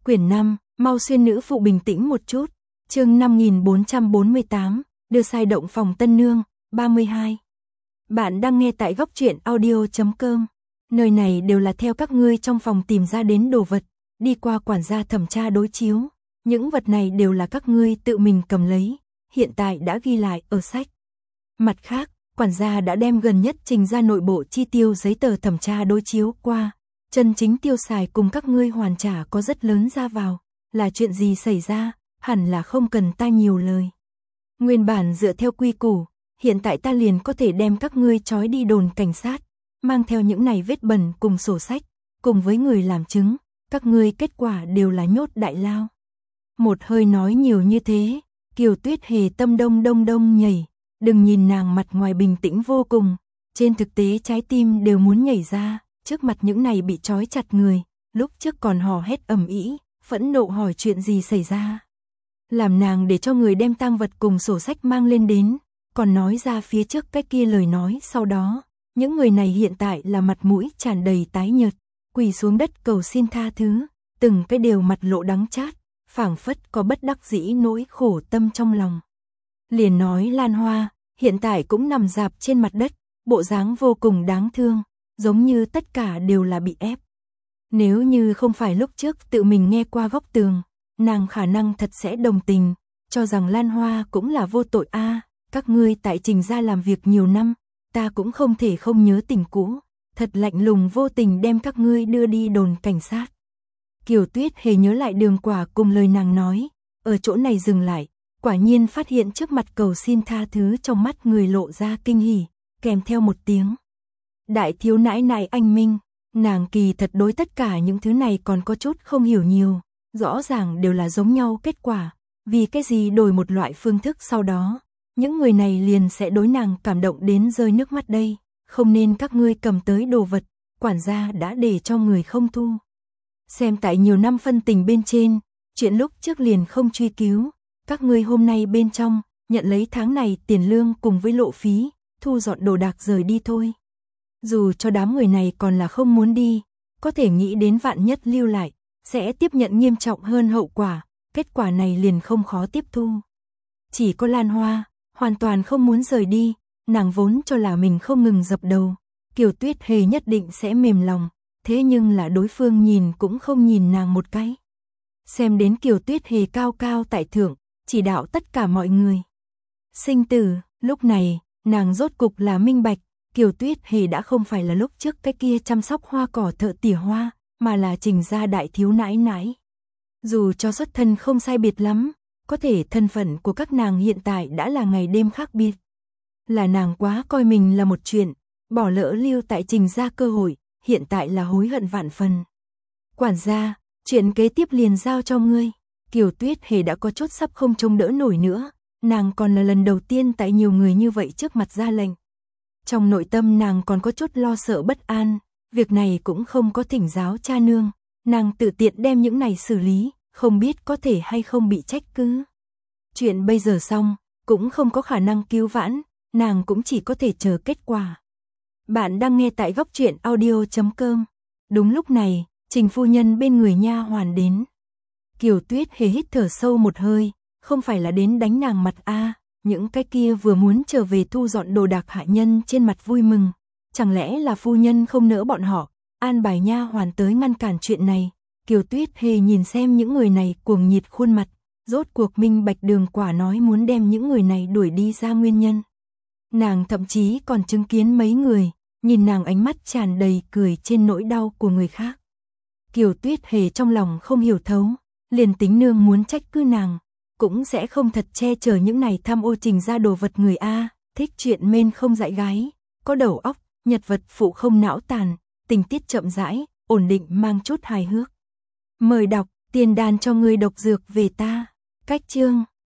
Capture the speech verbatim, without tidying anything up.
Quyển năm, mau xuyên nữ phụ bình tĩnh một chút. Chương năm nghìn bốn trăm bốn mươi tám, đưa sai động phòng tân nương, ba mươi hai. Bạn đang nghe tại góc truyện audio chấm com. Nơi này đều là theo các ngươi trong phòng tìm ra đến đồ vật, đi qua quản gia thẩm tra đối chiếu. Những vật này đều là các ngươi tự mình cầm lấy, hiện tại đã ghi lại ở sách. Mặt khác, quản gia đã đem gần nhất trình ra nội bộ chi tiêu giấy tờ thẩm tra đối chiếu qua. Chân chính tiêu xài cùng các ngươi hoàn trả có rất lớn ra vào, là chuyện gì xảy ra, hẳn là không cần ta nhiều lời. Nguyên bản dựa theo quy củ, hiện tại ta liền có thể đem các ngươi trói đi đồn cảnh sát, mang theo những này vết bẩn cùng sổ sách, cùng với người làm chứng, các ngươi kết quả đều là nhốt đại lao. Một hơi nói nhiều như thế, Kiều Tuyết Hề tâm đông đông đông nhảy, đừng nhìn nàng mặt ngoài bình tĩnh vô cùng, trên thực tế trái tim đều muốn nhảy ra. Trước mặt những này bị trói chặt người, lúc trước còn hò hét ầm ĩ, phẫn nộ hỏi chuyện gì xảy ra. Làm nàng để cho người đem tang vật cùng sổ sách mang lên đến, còn nói ra phía trước cái kia lời nói sau đó. Những người này hiện tại là mặt mũi tràn đầy tái nhợt, quỳ xuống đất cầu xin tha thứ, từng cái đều mặt lộ đắng chát, phảng phất có bất đắc dĩ nỗi khổ tâm trong lòng. Liền nói Lan Hoa, hiện tại cũng nằm rạp trên mặt đất, bộ dáng vô cùng đáng thương. Giống như tất cả đều là bị ép. Nếu như không phải lúc trước tự mình nghe qua góc tường, nàng khả năng thật sẽ đồng tình, cho rằng Lan Hoa cũng là vô tội a. À, các ngươi tại Trình gia làm việc nhiều năm, ta cũng không thể không nhớ tình cũ, thật lạnh lùng vô tình đem các ngươi đưa đi đồn cảnh sát. Kiều Tuyết Hề nhớ lại Đường Quả cùng lời nàng nói, ở chỗ này dừng lại, quả nhiên phát hiện trước mặt cầu xin tha thứ trong mắt người lộ ra kinh hỉ, kèm theo một tiếng. Đại thiếu nãi nãi anh minh, nàng kỳ thật đối tất cả những thứ này còn có chút không hiểu nhiều, rõ ràng đều là giống nhau kết quả, vì cái gì đổi một loại phương thức sau đó, những người này liền sẽ đối nàng cảm động đến rơi nước mắt đây, không nên các ngươi cầm tới đồ vật, quản gia đã để cho người không thu. Xem tại nhiều năm phân tình bên trên, chuyện lúc trước liền không truy cứu, các ngươi hôm nay bên trong, nhận lấy tháng này tiền lương cùng với lộ phí, thu dọn đồ đạc rời đi thôi. Dù cho đám người này còn là không muốn đi, có thể nghĩ đến vạn nhất lưu lại, sẽ tiếp nhận nghiêm trọng hơn hậu quả, kết quả này liền không khó tiếp thu. Chỉ có Lan Hoa, hoàn toàn không muốn rời đi, nàng vốn cho là mình không ngừng dập đầu, Kiều Tuyết Hề nhất định sẽ mềm lòng, thế nhưng là đối phương nhìn cũng không nhìn nàng một cái. Xem đến Kiều Tuyết Hề cao cao tại thượng, chỉ đạo tất cả mọi người. Sinh tử, lúc này, nàng rốt cục là minh bạch. Kiều Tuyết Hề đã không phải là lúc trước cái kia chăm sóc hoa cỏ thợ tỉa hoa, mà là Trình gia đại thiếu nãi nãi. Dù cho xuất thân không sai biệt lắm, có thể thân phận của các nàng hiện tại đã là ngày đêm khác biệt. Là nàng quá coi mình là một chuyện, bỏ lỡ lưu tại Trình gia cơ hội, hiện tại là hối hận vạn phần. Quản gia, chuyện kế tiếp liền giao cho ngươi. Kiều Tuyết Hề đã có chút sắp không trông đỡ nổi nữa, nàng còn là lần đầu tiên tại nhiều người như vậy trước mặt ra lệnh. Trong nội tâm nàng còn có chút lo sợ bất an, việc này cũng không có thỉnh giáo cha nương, nàng tự tiện đem những này xử lý, không biết có thể hay không bị trách cứ. Chuyện bây giờ xong, cũng không có khả năng cứu vãn, nàng cũng chỉ có thể chờ kết quả. Bạn đang nghe tại góc truyện audio chấm com. Đúng lúc này, Trình phu nhân bên người nha hoàn đến. Kiều Tuyết Hề hít thở sâu một hơi, không phải là đến đánh nàng mặt a. À. Những cái kia vừa muốn trở về thu dọn đồ đạc hạ nhân trên mặt vui mừng, chẳng lẽ là phu nhân không nỡ bọn họ, an bài nha hoàn tới ngăn cản chuyện này. Kiều Tuyết Hề nhìn xem những người này cuồng nhiệt khuôn mặt, rốt cuộc minh bạch Đường Quả nói muốn đem những người này đuổi đi ra nguyên nhân. Nàng thậm chí còn chứng kiến mấy người, nhìn nàng ánh mắt tràn đầy cười trên nỗi đau của người khác. Kiều Tuyết Hề trong lòng không hiểu thấu, liền tính nương muốn trách cứ nàng, cũng sẽ không thật che chở những này tham ô Trình ra đồ vật người A, thích chuyện mên không dạy gái, có đầu óc, nhật vật phụ không não tàn, tình tiết chậm rãi, ổn định mang chút hài hước. Mời đọc, tiền đàn cho người độc dược về ta, cách chương.